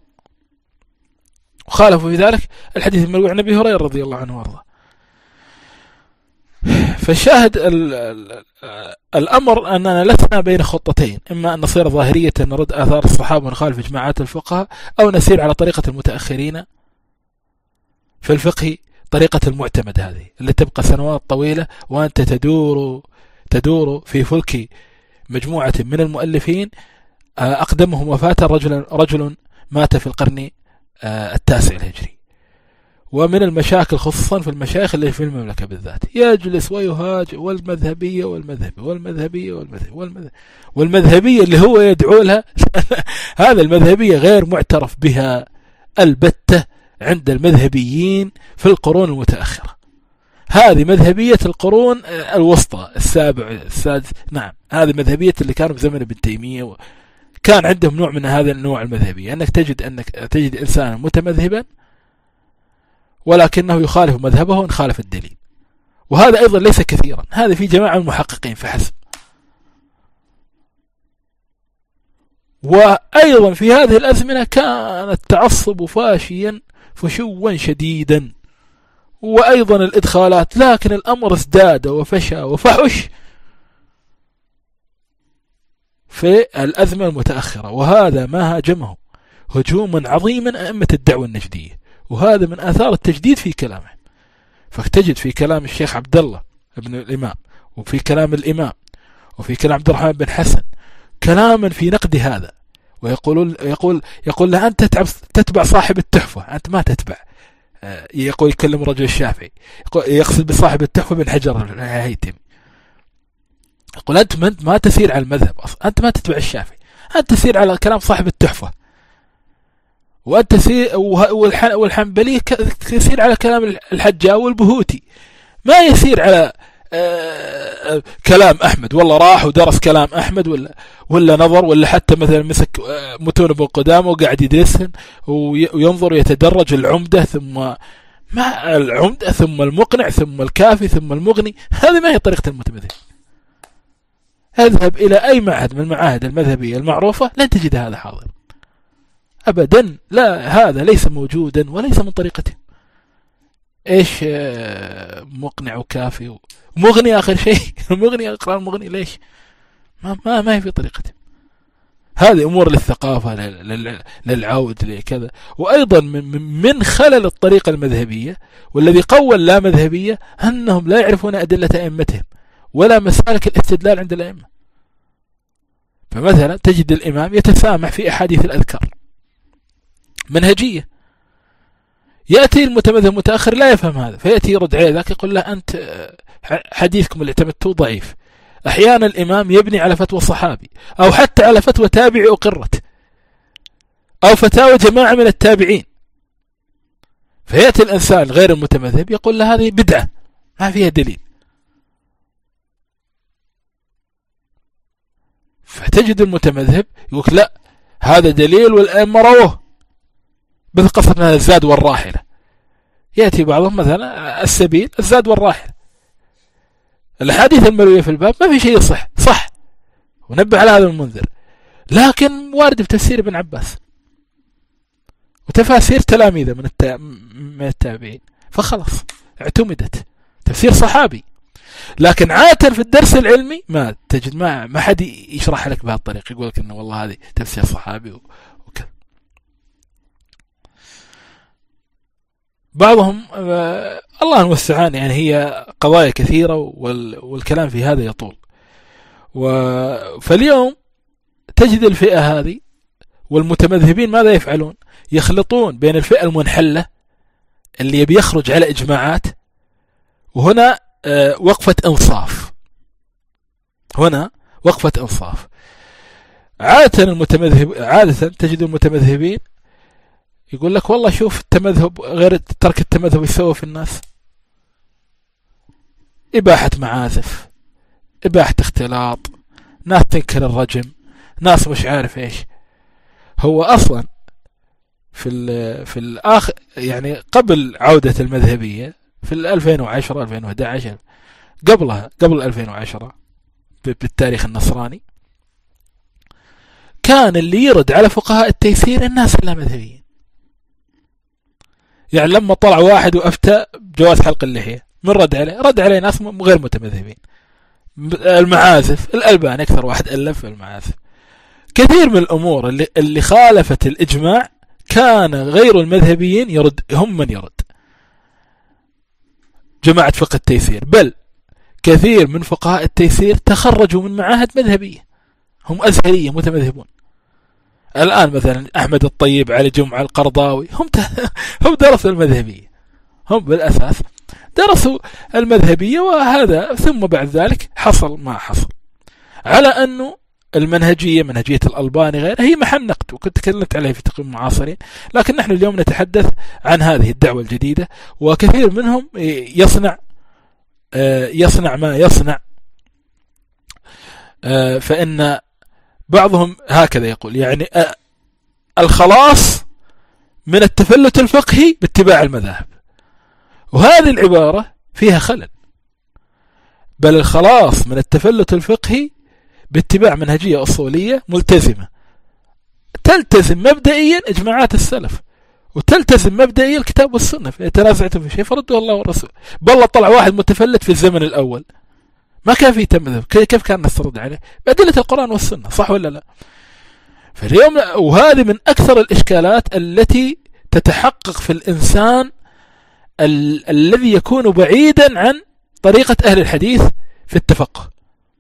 وخالفوا في ذلك الحديث المروي عن أبي هريرة رضي الله عنه وارضاه. فالشاهد الأمر أننا لسنا بين خطتين، إما أن نصير ظاهرية نرد آثار الصحابة ونخالف إجماعات الفقهاء، أو نسير على طريقة المتأخرين في الفقه، طريقة المعتمد هذه اللي تبقى سنوات طويلة وأنت تدور تدور في فلك مجموعة من المؤلفين أقدمهم وفاة رجل, رجل مات في القرن التاسع الهجري. ومن المشاكل خصوصا في المشايخ اللي في المملكة بالذات يجلس ويهاج والمذهبية والمذهبية والمذهبية والمذهبية والمذهبية, والمذهبية اللي هو يدعو لها هذا المذهبية غير معترف بها البتة عند المذهبيين في القرون المتأخرة. هذه مذهبية القرون الوسطى السابع السادس، نعم هذه مذهبية اللي كانوا في زمن ابن تيمية، كان عندهم نوع من هذا النوع المذهبي، أنك تجد أنك تجد إنسانا متمذهبا ولكنه يخالف مذهبه وإن خالف الدليل، وهذا أيضا ليس كثيرا، هذا في جماعة المحققين فحسب. وأيضا في هذه الأزمنة كان التعصب فاشيا فشوا شديدا، وأيضا الإدخالات، لكن الأمر ازداد وفشى وفحش في الأزمة المتأخرة، وهذا ما هاجمه هجوما عظيما أئمة الدعوة النجدية، وهذا من آثار التجديد في كلامه. فتجد في كلام الشيخ عبد الله ابن الإمام، وفي كلام الإمام، وفي كلام عبد الرحمن بن حسن كلاما في نقد هذا، ويقول يقول يقول له أنت تتبع صاحب التحفة، أنت ما تتبع. يقول يكلم رجل الشافعي، يقصد بصاحب التحفة بن حجر الهيثمي، يقول أنت ما تسير على المذهب أصلا، أنت ما تتبع الشافعي، أنت تسير على كلام صاحب التحفة، وأنت تسير والحنبلي تسير على كلام الحجاوي والبهوتي، ما يسير على آه كلام أحمد، والله راح ودرس كلام أحمد ولا ولا نظر، ولا حتى مثلا مسك متون ابن قدامة وقاعد يدرسن وينظر يتدرج العمدة ثم ما العمدة ثم المقنع ثم الكافي ثم المغني. هذه ما هي طريقة المتمذهب. اذهب إلى أي معهد من المعاهد المذهبية المعروفة لن تجد هذا حاضر أبدا، لا هذا ليس موجودا وليس من طريقته. إيش مقنع وكافي ومغني آخر شيء مغني أقرأ المغني ليش ما ما ما هي في طريقته. هذه أمور للثقافة للعود لكذا. وأيضا من خلل الطريقة المذهبية والذي قول لا مذهبية أنهم لا يعرفون أدلة أئمتهم ولا مسالك الاستدلال عند الأئمة. فمثلا تجد الإمام يتسامح في أحاديث الأذكار منهجية، يأتي المتمذهب متأخر لا يفهم هذا، فيأتي يرد عليه ذاك يقول له أنت حديثكم اللي اعتمدتوه ضعيف. أحيانا الإمام يبني على فتوى صحابي أو حتى على فتوى تابعي أقرت أو فتاوى جماعة من التابعين، فيأتي الإنسان غير المتمذهب يقول له هذه بدعة ما فيها دليل. فتجد المتمذهب يقول لا هذا دليل والأئمة رووه، بس قصد من الزاد والراحلة. يأتي بعضهم مثلا السبيل الزاد والراحلة، الحديث المروية في الباب ما في شيء صح صح ونبه على هذا المنذر، لكن وارد بتفسير ابن عباس وتفاسير تلاميذه من من التابعين، فخلاص اعتمدت تفسير صحابي. لكن عادة في الدرس العلمي ما تجد ما ما حد يشرح لك بهذه الطريقة، يقول لك إنه والله هذه تفسير صحابي وكذا. بعضهم آه الله المستعان، يعني هي قضايا كثيرة والكلام في هذا يطول. فاليوم تجد الفئة هذه والمتمذهبين ماذا يفعلون؟ يخلطون بين الفئة المنحلة اللي يبي يخرج على إجماعات، وهنا آه وقفة إنصاف، هنا وقفة إنصاف. عادة المتمذهب عادة تجد المتمذهبين يقول لك والله شوف التمذهب غير ترك التمذهب يسوي في الناس إباحة معازف، إباحة اختلاط، ناس تنكر الرجم، ناس مش عارف إيش. هو أصلا في ال في الآخر يعني قبل عودة المذهبية في ألفين وعشرة ألفين وأحد عشر، قبلها قبل ألفين وعشرة بالتاريخ النصراني، كان اللي يرد على فقهاء التيسير الناس اللامذهبيين. يعني لما طلع واحد وأفتى بجواز حلق اللحية من رد عليه؟ رد عليه ناس غير متمذهبين. المعازف، الألباني أكثر واحد ألف المعازف. كثير من الأمور اللي, اللي خالفت الإجماع كان غير المذهبيين يرد، هم من يرد. جماعة فقه التيسير، بل كثير من فقهاء التيسير تخرجوا من معاهد مذهبية، هم أزهرية متمذهبون. الآن مثلا أحمد الطيب، علي جمعة، القرضاوي، هم هم درسوا المذهبية، هم بالأساس درسوا المذهبية، وهذا ثم بعد ذلك حصل ما حصل. على أنه المنهجية، منهجية الألباني غير، هي محل نقد، وكنت تكلمت عليه في تقييم المعاصرين، لكن نحن اليوم نتحدث عن هذه الدعوة الجديدة. وكثير منهم يصنع يصنع ما يصنع، فإن بعضهم هكذا يقول، يعني الخلاص من التفلت الفقهي باتباع المذاهب، وهذه العبارة فيها خلل. بل الخلاص من التفلت الفقهي باتباع منهجية أصولية ملتزمة، تلتزم مبدئيا إجماعات السلف، وتلتزم مبدئيا الكتاب والسنة. تنازعتم في شيء فردوا الله والرسول. بالله طلع واحد متفلت في الزمن الأول ما كان فيه تمذهب، كيف كان نسترد عليه؟ بأدلة القرآن والسنة، صح ولا لا؟ فاليوم، وهذه من أكثر الإشكالات التي تتحقق في الإنسان ال- الذي يكون بعيدا عن طريقة أهل الحديث في التفقه،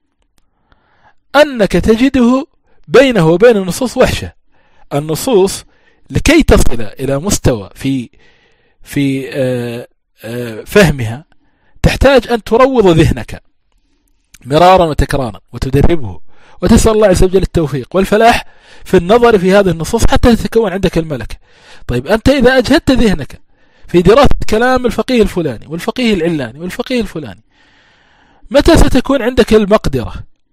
أنك تجده بينه وبين النصوص وحشة. النصوص لكي تصل إلى مستوى في في آآ آآ فهمها تحتاج أن تروض ذهنك مرارا وتكرارا وتدربه، وتسأل الله عز وجل التوفيق والفلاح في النظر في هذه النصوص حتى تتكون عندك الملكة. طيب أنت إذا أجهدت ذهنك في دراسة كلام الفقيه الفلاني والفقيه العلاني والفقيه الفلاني، متى ستكون عندك المقدرة؟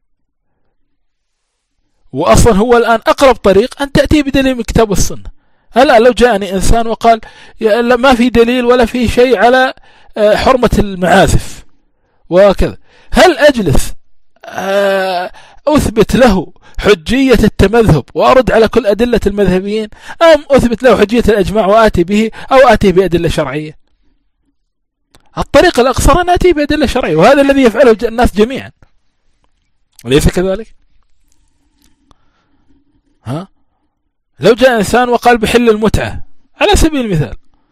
وأصلا هو الآن أقرب طريق أن تأتي بدليل من الكتاب والسنة. هلا لو جاءني إنسان وقال ما في دليل ولا في شيء على حرمة المعازف وكذا، هل أجلس أثبت له حجية التمذهب وأرد على كل أدلة المذهبيين، أم أثبت له حجية الإجماع وآتي به، أو آتي بأدلة شرعية؟ الطريق الأقصر أن آتي بأدلة شرعية، وهذا الذي يفعله الناس جميعا، وليس كذلك؟ ها؟ لو جاء إنسان وقال بحل المتعة على سبيل المثال،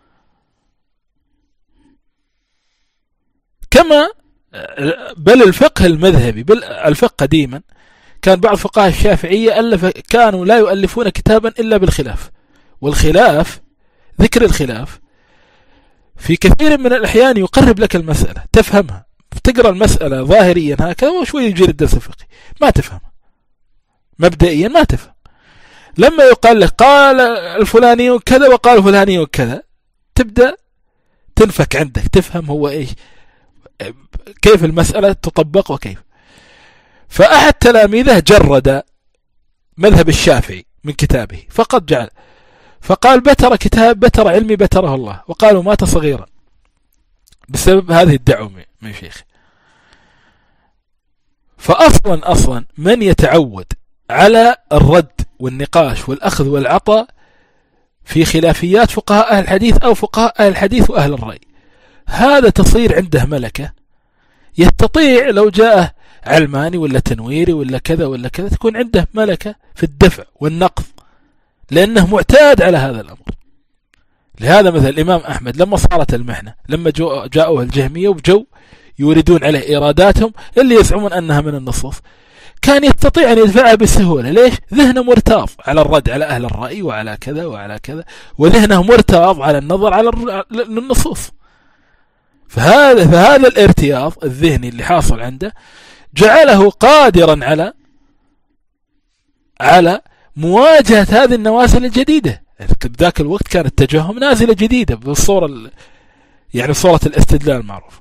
كما بل الفقه المذهبي، بل الفقه قديما كان بعض فقهاء الشافعية ألف، كانوا لا يؤلفون كتابا إلا بالخلاف. والخلاف، ذكر الخلاف في كثير من الأحيان يقرب لك المسألة تفهمها. تقرأ المسألة ظاهريا هكذا وشوي يجري الدرس الفقهي ما تفهمها، مبدئيا ما تفهم. لما يقال لك قال الفلاني كذا وقال الفلاني كذا، تبدأ تنفك عندك، تفهم هو إيش، كيف المسألة تطبق وكيف. فأحد تلاميذه جرد مذهب الشافعي من كتابه فقط جعل، فقال بتر كتاب، بتر علمي بتره الله، وقالوا مات صغيرا بسبب هذه الدعوة من شيخ. فأصلا أصلا من يتعود على الرد والنقاش والأخذ والعطاء في خلافيات فقهاء أهل الحديث أو فقهاء أهل الحديث وأهل الرأي، هذا تصير عنده ملكة، يستطيع لو جاء علماني ولا تنويري ولا كذا ولا كذا تكون عنده ملكة في الدفع والنقض، لأنه معتاد على هذا الأمر. لهذا مثل الإمام أحمد لما صارت المحنة، لما جاءوه الجهمية وجو يريدون عليه إيراداتهم اللي يزعمون أنها من النصوص، كان يستطيع أن يدفعها بسهولة. ليش؟ ذهنه مرتاض على الرد على أهل الرأي وعلى كذا وعلى كذا، وذهنه مرتاض على النظر على النصوص. فهذا فهذا الارتياض الذهني اللي حاصل عنده جعله قادرا على على مواجهة هذه النوازل الجديدة. بذاك الوقت كانت التجهم نازلة جديدة بالصورة، يعني صورة الاستدلال المعروف.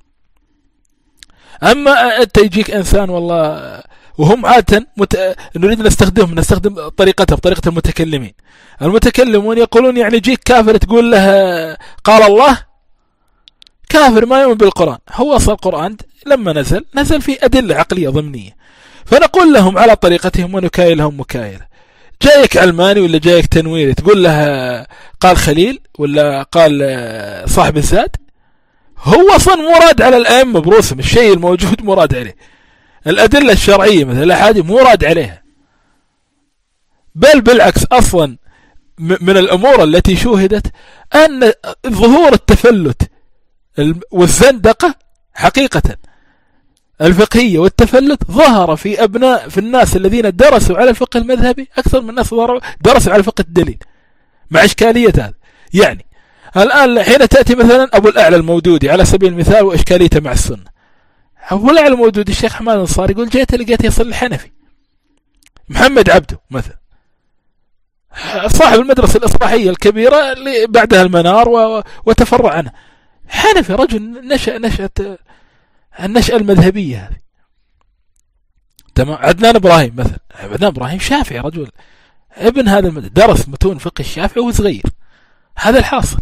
أما أنت يجيك إنسان والله، وهم عادة مت... نريد نستخدمهم نستخدم طريقتهم طريقة المتكلمين. المتكلمون يقولون يعني يجيك كافر تقول له قال الله، كافر ما يؤمن بالقرآن. هو أصل القرآن لما نزل نزل فيه أدلة عقلية ضمنية، فنقول لهم على طريقتهم ونكايلهم مكايلة. جايك علماني ولا جايك تنويري تقول له قال خليل ولا قال صاحب الزاد، هو أصلا مراد على الأئمة برسم الشيء الموجود مراد عليه. الأدلة الشرعية مثل الأحاديث مراد عليها، بل بالعكس أصلا من الأمور التي شوهدت أن ظهور التفلت والزندقة حقيقة الفقهية والتفلت ظهر في أبناء في الناس الذين درسوا على الفقه المذهبي أكثر من الناس درسوا على فقه الدليل، مع إشكالية هذا. يعني الآن حين تأتي مثلا أبو الأعلى المودودي على سبيل المثال وإشكاليته مع السنة، أبو الأعلى المودودي الشيخ حماد الأنصاري يقول جيت لقيت يصل الحنفي. محمد عبده مثلا صاحب المدرسة الإصلاحية الكبيرة اللي بعدها المنار وتفرع عنها، حنفي، رجل نشأ نشأة النشأة المذهبية هذه. تمام. عدنان إبراهيم مثلا، عدنان إبراهيم شافعي، رجل ابن هذا المدرسة، درس متون فقه الشافعي وهو صغير، هذا الحاصل.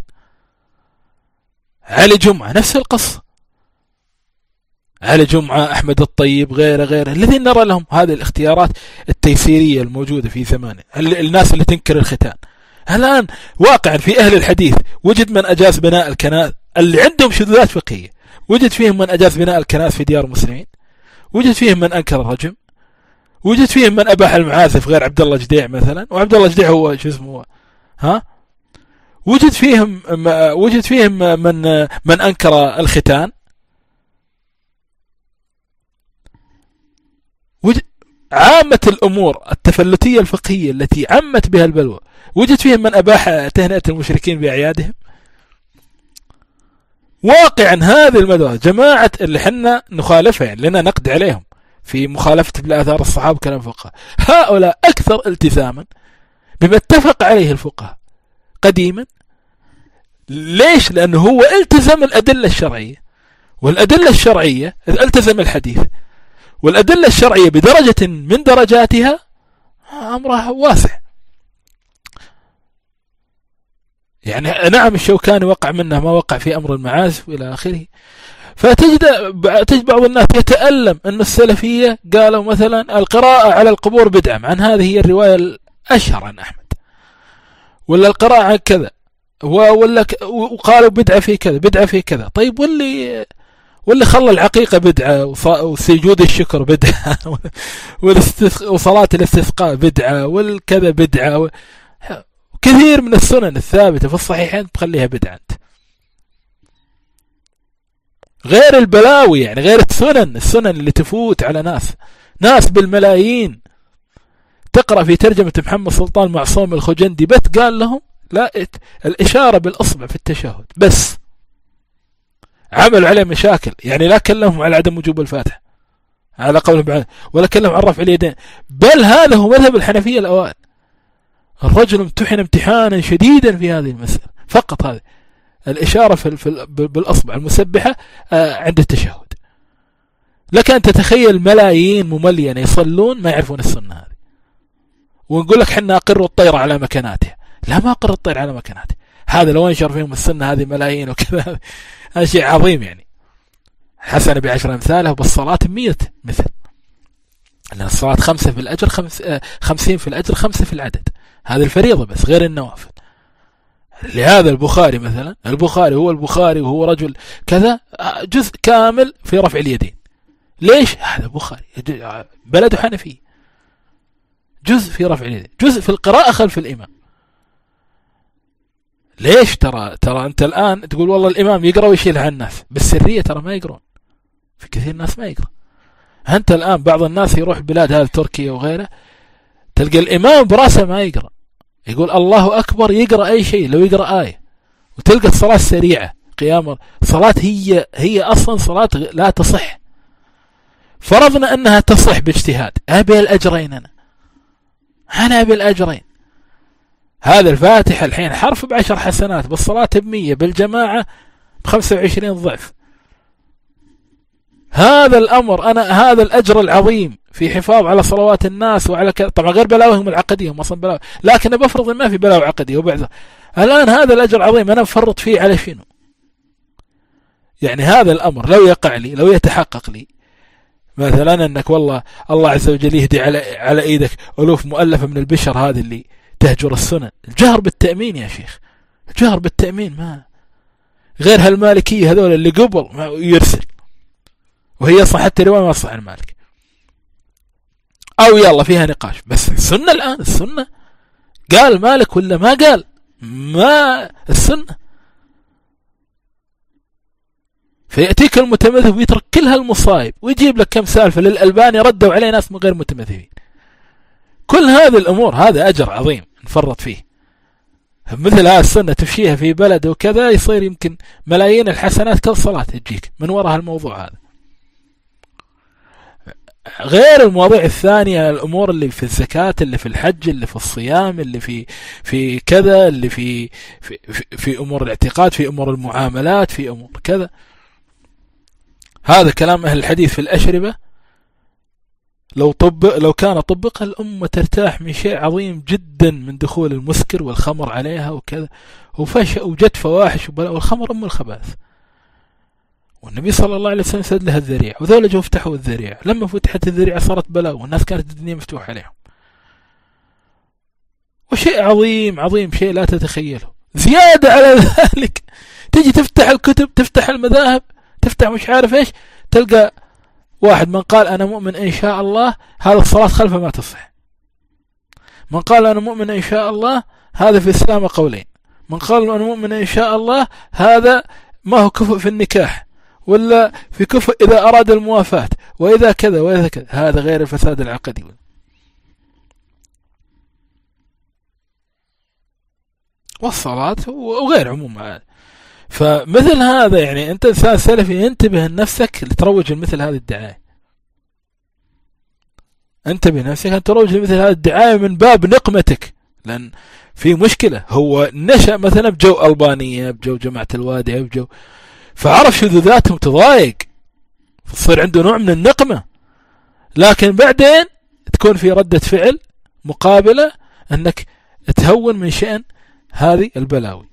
علي جمعة نفس القصة، علي جمعة، أحمد الطيب، غيره غيره الذين نرى لهم هذه الاختيارات التيسيرية الموجودة في زمانه، الناس اللي تنكر الختان. الآن واقعا في أهل الحديث وجد من أجاز بناء الكنائس اللي عندهم شذوذات فقهية، وجد فيهم من أجاز بناء الكنائس في ديار المسلمين، وجد فيهم من أنكر الرجم، وجد فيهم من أباح المعازف غير عبد الله جديع مثلا، وعبد الله جديع هو شو اسمه ها، وجد فيهم وجد فيهم من من أنكر الختان، وجد عامة الأمور التفلتية الفقهية التي عمت بها البلوى، وجد فيهم من أباح تهنئة المشركين بأعيادهم. واقعا هذه المدرسة جماعة اللي حنا نخالفها، يعني لنا نقد عليهم في مخالفة بالآثار الصحابة كلام فقهاء، هؤلاء أكثر التزاما بما اتفق عليه الفقهاء قديما. ليش؟ لأنه هو التزم الأدلة الشرعية، والأدلة الشرعية التزم الحديث، والأدلة الشرعية بدرجة من درجاتها أمرها واسع. يعني نعم الشوكاني وقع منه ما وقع في أمر المعازف وإلى آخره. فتجد تجد بعض الناس يتألم أن السلفية قالوا مثلا القراءة على القبور بدعة، عن هذه هي الرواية الأشهر عن أحمد، ولا القراءة عن كذا، ولا وقالوا بدعة في كذا بدعة في كذا. طيب واللي واللي خلى العقيقة بدعة، وسجود الشكر بدعة، وصلاة الاستسقاء بدعة، والكذا بدعة، كثير من السنن الثابتة في الصحيحين تخليها بدعة. غير البلاوي، يعني غير السنن السنن اللي تفوت على ناس ناس بالملايين. تقرأ في ترجمة محمد سلطان معصوم الخجندي بت قال لهم لا الإشارة بالأصبع في التشهد بس، عملوا عليه مشاكل، يعني لا كلمهم على عدم وجوب الفاتحة على قولهم بعد، ولا كلمهم عن رفع اليدين، بل هذا هو مذهب الحنفية الأوائل. الرجل امتحن امتحانا شديدا في هذه المسألة، فقط هذه الإشارة في في بالأصبع المسبحة عند التشهد. لك أن تتخيل ملايين مملينة يصلون ما يعرفون السنة هذه، ونقول لك حنا أقر الطير على مكاناتها. لا، ما أقر الطير على مكاناتها، هذا لو انشر فيهم السنة هذه ملايين وكذا، هذا شيء عظيم. يعني حسن بعشر أمثاله، بالصلاة مية مثل، لأن الصلاة خمسة في الأجر، خمس خمسين في الأجر، خمسة في العدد، هذه الفريضة بس غير النوافل. لهذا البخاري مثلا، البخاري هو البخاري وهو رجل كذا، جزء كامل في رفع اليدين. ليش؟ هذا بخاري بلده حنفي، جزء في رفع اليدين، جزء في القراءة خلف الإمام. ليش؟ ترى ترى أنت الآن تقول والله الإمام يقرأ ويشيل عن الناس، بالسرية ترى ما يقرون، في كثير ناس ما يقرأ. أنت الآن بعض الناس يروح بلاد هذه تركيا وغيره، تلقى الإمام براسه ما يقرأ، يقول الله أكبر، يقرأ أي شيء، لو يقرأ آية، وتلقى الصلاة سريعة، قيام صلاة هي هي أصلا صلاة لا تصح. فرضنا أنها تصح باجتهاد، أبي الأجرين، أنا أنا أبي الأجرين. هذا الفاتحة الحين حرف بعشر حسنات، بالصلاة بمية، بالجماعة بخمسة وعشرين ضعف. هذا الأمر، أنا هذا الأجر العظيم في حفاظ على صلوات الناس وعلى كذا، طبعا غير بلاوهم العقدية، هم أصلا بلاوي، لكن بفرض ما في بلاوي عقدية. وبعد الآن هذا الأجر العظيم أنا بفرط فيه على شنو؟ يعني هذا الأمر لو يقع لي، لو يتحقق لي مثلا أنك والله الله عز وجل يهدي على على إيدك ألوف مؤلفة من البشر هذه اللي تهجر السنن، الجهر بالتأمين يا شيخ، الجهر بالتأمين ما غير هالمالكية هذول اللي قبل يرسل، وهي صح حتى رواية ما صح عن مالك، أو يلا فيها نقاش. بس السنة الآن، السنة قال مالك ولا ما قال، ما السنة. فيأتيك المتمذهب ويترك كل هالمصايب ويجيب لك كم سالفة للألباني ردوا عليه ناس من غير متمذهبين. كل هذه الأمور هذا أجر عظيم نفرط فيه. مثل هذه السنة تفشيها في بلد وكذا يصير يمكن ملايين الحسنات كل صلاة تجيك من وراء الموضوع هذا، غير المواضيع الثانية، الأمور اللي في الزكاة، اللي في الحج، اللي في الصيام، اللي في في كذا، اللي في في, في, في أمور الاعتقاد، في أمور المعاملات، في أمور كذا. هذا كلام أهل الحديث في الأشربة لو طبق لو كان طبق الأمة ترتاح من شيء عظيم جدا من دخول المسكر والخمر عليها وكذا، وفش وجد فواحش وبلاء، والخمر أم الخبائث. والنبي صلى الله عليه وسلم سد لها الذريعة، وذولا جو فتحوا الذريعة، لما فتحت الذريعة صارت بلاء، والناس كانت الدنيا مفتوحة عليهم. وشيء عظيم عظيم، شيء لا تتخيله. زيادة على ذلك تيجي تفتح الكتب، تفتح المذاهب، تفتح مش عارف ايش، تلقى واحد من قال أنا مؤمن إن شاء الله، هذا الصلاة خلفه ما تصح. من قال أنا مؤمن إن شاء الله، هذا في الإسلام قولين. من قال أنا مؤمن إن شاء الله، هذا ما هو كفء في النكاح، ولا في كفء إذا أراد الموافاة، وإذا كذا وإذا كذا. هذا غير الفساد العقدي والصلاة وغير عموم هذا. فمثل هذا يعني أنت إنسان سلفي انتبه لنفسك لتروج مثل هذه الدعاية، انتبه نفسك أن تروج مثل هذه الدعاية من باب نقمتك، لأن في مشكلة. هو نشأ مثلا بجو ألبانية، بجو جماعة الوادع، بجو فعرف شذوذاتهم تضايق، فتصير عنده نوع من النقمة. لكن بعدين تكون في ردة فعل مقابلة أنك تهون من شأن هذه البلاوي.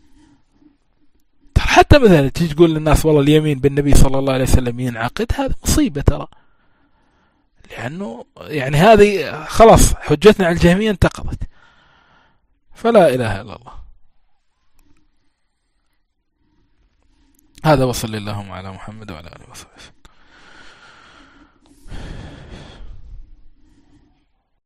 حتى مثلا تيجي تقول للناس والله اليمين بالنبي صلى الله عليه وسلم ينعقد، هذا مصيبة ترى، لأنه يعني هذه خلاص حجتنا على الجهمية انتقضت. فلا إله إلا الله. هذا وصل اللهم على محمد وعلى آله وصحبه.